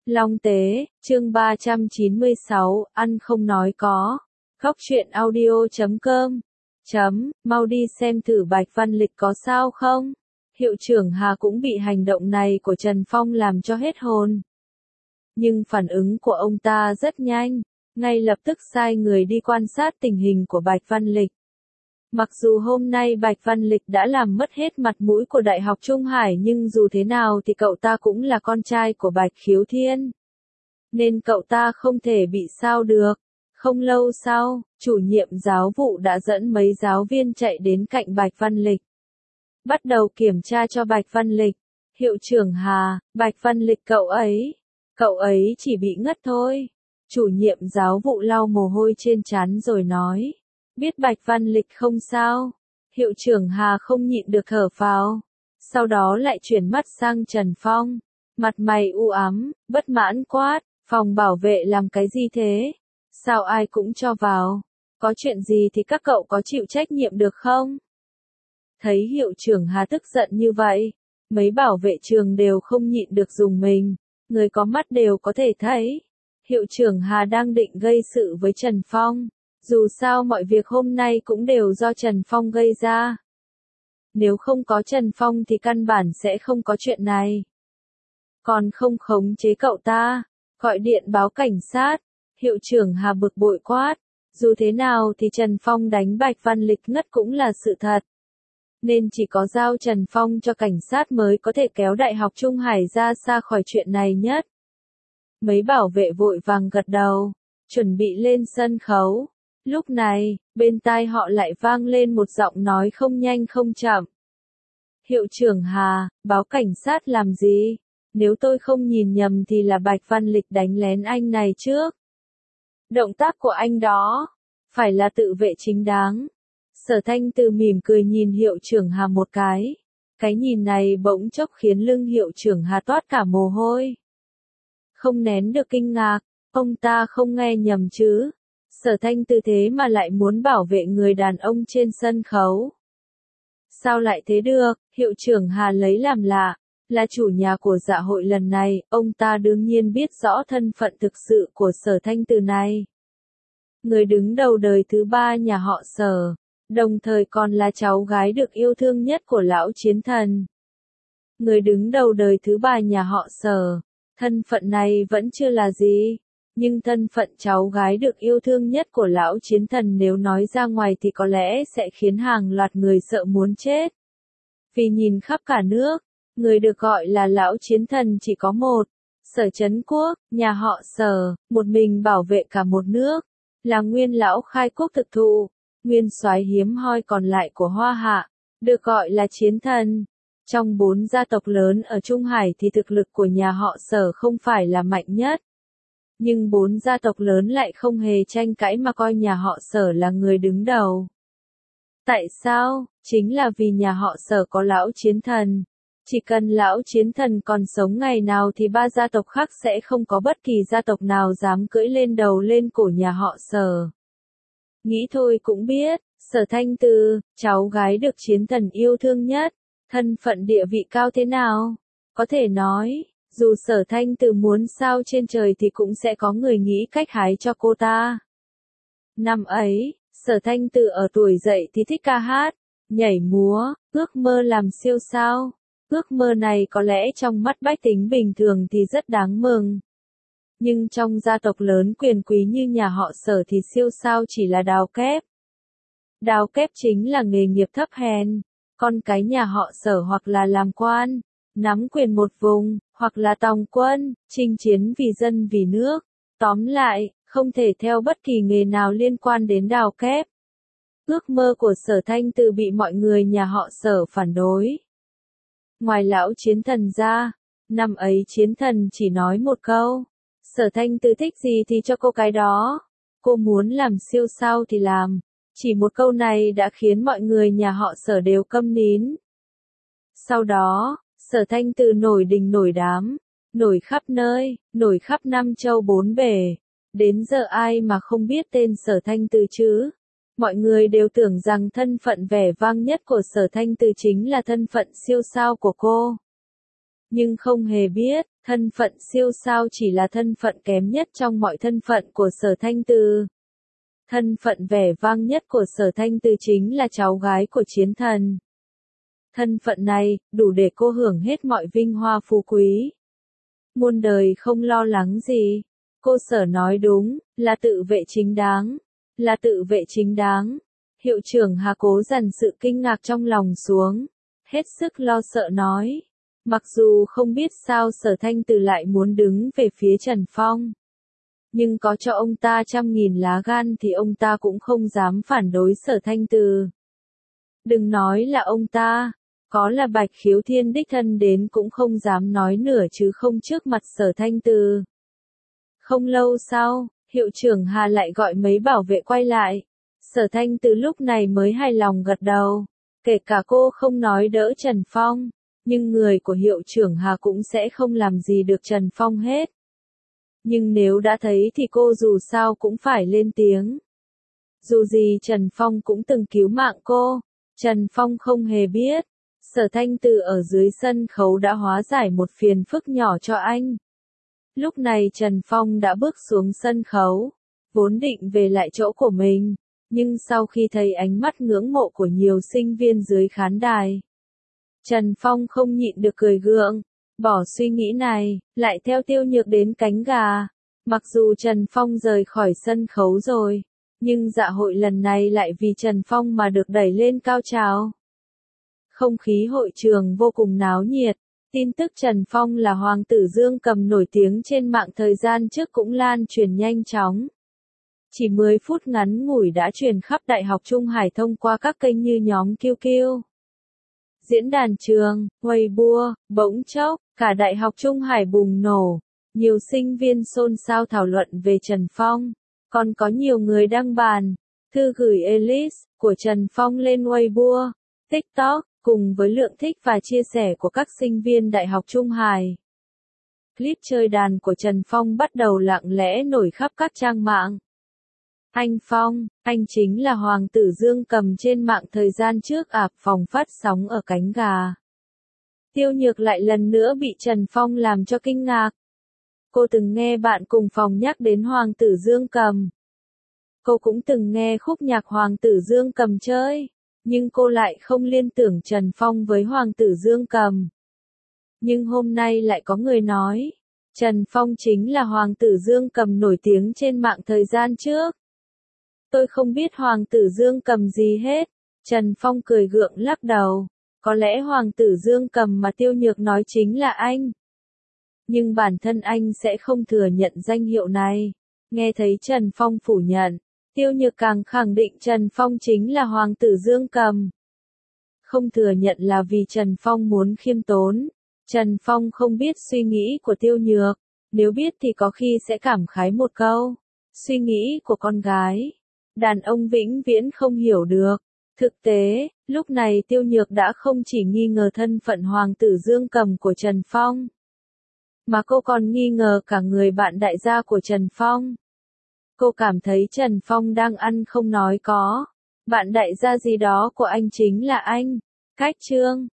Long Tế, chương 396, ăn không nói có. Góc truyện audio.com. Mau đi xem thử Bạch Văn Lịch có sao không? Hiệu trưởng Hà cũng bị hành động này của Trần Phong làm cho hết hồn. Nhưng phản ứng của ông ta rất nhanh, ngay lập tức sai người đi quan sát tình hình của Bạch Văn Lịch. Mặc dù hôm nay Bạch Văn Lịch đã làm mất hết mặt mũi của Đại học Trung Hải nhưng dù thế nào thì cậu ta cũng là con trai của Bạch Khiếu Thiên. Nên cậu ta không thể bị sao được. Không lâu sau, chủ nhiệm giáo vụ đã dẫn mấy giáo viên chạy đến cạnh Bạch Văn Lịch. Bắt đầu kiểm tra cho Bạch Văn Lịch. Hiệu trưởng Hà, Bạch Văn Lịch cậu ấy chỉ bị ngất thôi. Chủ nhiệm giáo vụ lau mồ hôi trên trán rồi nói. Biết Bạch Văn Lịch không sao. Hiệu trưởng Hà không nhịn được thở phào. Sau đó lại chuyển mắt sang Trần Phong. Mặt mày u ám, bất mãn quát. Phòng bảo vệ làm cái gì thế? Sao ai cũng cho vào? Có chuyện gì thì các cậu có chịu trách nhiệm được không? Thấy hiệu trưởng Hà tức giận như vậy, mấy bảo vệ trường đều không nhịn được dùng mình. Người có mắt đều có thể thấy. Hiệu trưởng Hà đang định gây sự với Trần Phong. Dù sao mọi việc hôm nay cũng đều do Trần Phong gây ra. Nếu không có Trần Phong thì căn bản sẽ không có chuyện này. Còn không khống chế cậu ta, gọi điện báo cảnh sát. Hiệu trưởng Hà bực bội quát. Dù thế nào thì Trần Phong đánh Bạch Văn Lịch ngất cũng là sự thật. Nên chỉ có giao Trần Phong cho cảnh sát mới có thể kéo Đại học Trung Hải ra xa khỏi chuyện này nhất. Mấy bảo vệ vội vàng gật đầu, chuẩn bị lên sân khấu. Lúc này, bên tai họ lại vang lên một giọng nói không nhanh không chậm. Hiệu trưởng Hà, báo cảnh sát làm gì? Nếu tôi không nhìn nhầm thì là Bạch Văn Lịch đánh lén anh này trước. Động tác của anh đó, phải là tự vệ chính đáng. Sở Thanh Từ mỉm cười nhìn hiệu trưởng Hà một cái. Cái nhìn này bỗng chốc khiến lưng hiệu trưởng Hà toát cả mồ hôi. Không nén được kinh ngạc, ông ta không nghe nhầm chứ. Sở Thanh Từ thế mà lại muốn bảo vệ người đàn ông trên sân khấu. Sao lại thế được? Hiệu trưởng Hà lấy làm lạ. Là chủ nhà của dạ hội lần này, ông ta đương nhiên biết rõ thân phận thực sự của Sở Thanh Từ này. Người đứng đầu đời thứ ba nhà họ Sở, đồng thời còn là cháu gái được yêu thương nhất của lão chiến thần. Người đứng đầu đời thứ ba nhà họ Sở, thân phận này vẫn chưa là gì, nhưng thân phận cháu gái được yêu thương nhất của lão chiến thần nếu nói ra ngoài thì có lẽ sẽ khiến hàng loạt người sợ muốn chết. Vì nhìn khắp cả nước, người được gọi là lão chiến thần chỉ có một, Sở Trấn Quốc, nhà họ Sở, một mình bảo vệ cả một nước, là nguyên lão khai quốc thực thụ, nguyên soái hiếm hoi còn lại của Hoa Hạ, được gọi là chiến thần. Trong 4 gia tộc lớn ở Trung Hải thì thực lực của nhà họ Sở không phải là mạnh nhất. Nhưng 4 gia tộc lớn lại không hề tranh cãi mà coi nhà họ Sở là người đứng đầu. Tại sao? Chính là vì nhà họ Sở có lão chiến thần. Chỉ cần lão chiến thần còn sống ngày nào thì 3 gia tộc khác sẽ không có bất kỳ gia tộc nào dám cưỡi lên đầu lên cổ nhà họ Sở. Nghĩ thôi cũng biết, Sở Thanh Từ, cháu gái được chiến thần yêu thương nhất, thân phận địa vị cao thế nào? Có thể nói, dù Sở Thanh Từ muốn sao trên trời thì cũng sẽ có người nghĩ cách hái cho cô ta. Năm ấy, Sở Thanh Từ ở tuổi dậy thì thích ca hát, nhảy múa, ước mơ làm siêu sao. Ước mơ này có lẽ trong mắt bách tính bình thường thì rất đáng mừng. Nhưng trong gia tộc lớn quyền quý như nhà họ Sở thì siêu sao chỉ là đào kép. Đào kép chính là nghề nghiệp thấp hèn. Con cái nhà họ Sở hoặc là làm quan, nắm quyền một vùng, hoặc là tòng quân, chinh chiến vì dân vì nước. Tóm lại, không thể theo bất kỳ nghề nào liên quan đến đào kép. Ước mơ của Sở Thanh Từ bị mọi người nhà họ Sở phản đối. Ngoài lão chiến thần ra, năm ấy chiến thần chỉ nói một câu. Sở Thanh Từ thích gì thì cho cô cái đó. Cô muốn làm siêu sao thì làm. Chỉ một câu này đã khiến mọi người nhà họ Sở đều câm nín. Sau đó, Sở Thanh Từ nổi đình nổi đám, nổi khắp nơi, nổi khắp năm châu bốn bể. Đến giờ ai mà không biết tên Sở Thanh Từ chứ? Mọi người đều tưởng rằng thân phận vẻ vang nhất của Sở Thanh Từ chính là thân phận siêu sao của cô. nhưng không hề biết, thân phận siêu sao chỉ là thân phận kém nhất trong mọi thân phận của Sở Thanh Từ. Thân phận vẻ vang nhất của Sở Thanh Từ chính là cháu gái của chiến thần. Thân phận này, đủ để cô hưởng hết mọi vinh hoa phú quý. Muôn đời không lo lắng gì. Cô Sở nói đúng, là tự vệ chính đáng. Là tự vệ chính đáng. Hiệu trưởng Hà cố dằn sự kinh ngạc trong lòng xuống. Hết sức lo sợ nói. Mặc dù không biết sao Sở Thanh Từ lại muốn đứng về phía Trần Phong. Nhưng có cho ông ta 100.000 lá gan thì ông ta cũng không dám phản đối Sở Thanh Từ. Đừng nói là ông ta, có là Bạch Khiếu Thiên đích thân đến cũng không dám nói nửa chứ không trước mặt Sở Thanh Từ. Không lâu sau, hiệu trưởng Hà lại gọi mấy bảo vệ quay lại. Sở Thanh Từ lúc này mới hài lòng gật đầu. Kể cả cô không nói đỡ Trần Phong, nhưng người của hiệu trưởng Hà cũng sẽ không làm gì được Trần Phong hết. Nhưng nếu đã thấy thì cô dù sao cũng phải lên tiếng. Dù gì Trần Phong cũng từng cứu mạng cô. Trần Phong không hề biết. Sở Thanh Từ ở dưới sân khấu đã hóa giải một phiền phức nhỏ cho anh. Lúc này Trần Phong đã bước xuống sân khấu. Vốn định về lại chỗ của mình. Nhưng sau khi thấy ánh mắt ngưỡng mộ của nhiều sinh viên dưới khán đài, Trần Phong không nhịn được cười gượng. Bỏ suy nghĩ này, lại theo Tiêu Nhược đến cánh gà. Mặc dù Trần Phong rời khỏi sân khấu rồi, nhưng dạ hội lần này lại vì Trần Phong mà được đẩy lên cao trào. Không khí hội trường vô cùng náo nhiệt. Tin tức Trần Phong là hoàng tử Dương Cầm nổi tiếng trên mạng thời gian trước cũng lan truyền nhanh chóng. Chỉ 10 phút ngắn ngủi đã truyền khắp Đại học Trung Hải thông qua các kênh như nhóm QQ, diễn đàn trường, Weibo, bỗng chốc, cả Đại học Trung Hải bùng nổ. Nhiều sinh viên xôn xao thảo luận về Trần Phong. Còn có nhiều người đăng bàn, thư gửi Elise của Trần Phong lên Weibo, TikTok, cùng với lượng thích và chia sẻ của các sinh viên Đại học Trung Hải. Clip chơi đàn của Trần Phong bắt đầu lặng lẽ nổi khắp các trang mạng. Anh Phong, anh chính là hoàng tử Dương Cầm trên mạng thời gian trước ạp phòng phát sóng ở cánh gà. Tiêu Nhược lại lần nữa bị Trần Phong làm cho kinh ngạc. Cô từng nghe bạn cùng phòng nhắc đến hoàng tử Dương Cầm. Cô cũng từng nghe khúc nhạc hoàng tử Dương Cầm chơi. Nhưng cô lại không liên tưởng Trần Phong với hoàng tử Dương Cầm. Nhưng hôm nay lại có người nói, Trần Phong chính là hoàng tử Dương Cầm nổi tiếng trên mạng thời gian trước. Tôi không biết hoàng tử Dương Cầm gì hết. Trần Phong cười gượng lắc đầu. Có lẽ hoàng tử Dương Cầm mà Tiêu Nhược nói chính là anh. Nhưng bản thân anh sẽ không thừa nhận danh hiệu này. Nghe thấy Trần Phong phủ nhận, Tiêu Nhược càng khẳng định Trần Phong chính là hoàng tử Dương Cầm. Không thừa nhận là vì Trần Phong muốn khiêm tốn. Trần Phong không biết suy nghĩ của Tiêu Nhược. Nếu biết thì có khi sẽ cảm khái một câu. Suy nghĩ của con gái, đàn ông vĩnh viễn không hiểu được. Thực tế, lúc này Tiêu Nhược đã không chỉ nghi ngờ thân phận hoàng tử Dương Cầm của Trần Phong, mà cô còn nghi ngờ cả người bạn đại gia của Trần Phong. Cô cảm thấy Trần Phong đang ăn không nói có. Bạn đại gia gì đó của anh chính là anh. Cách chương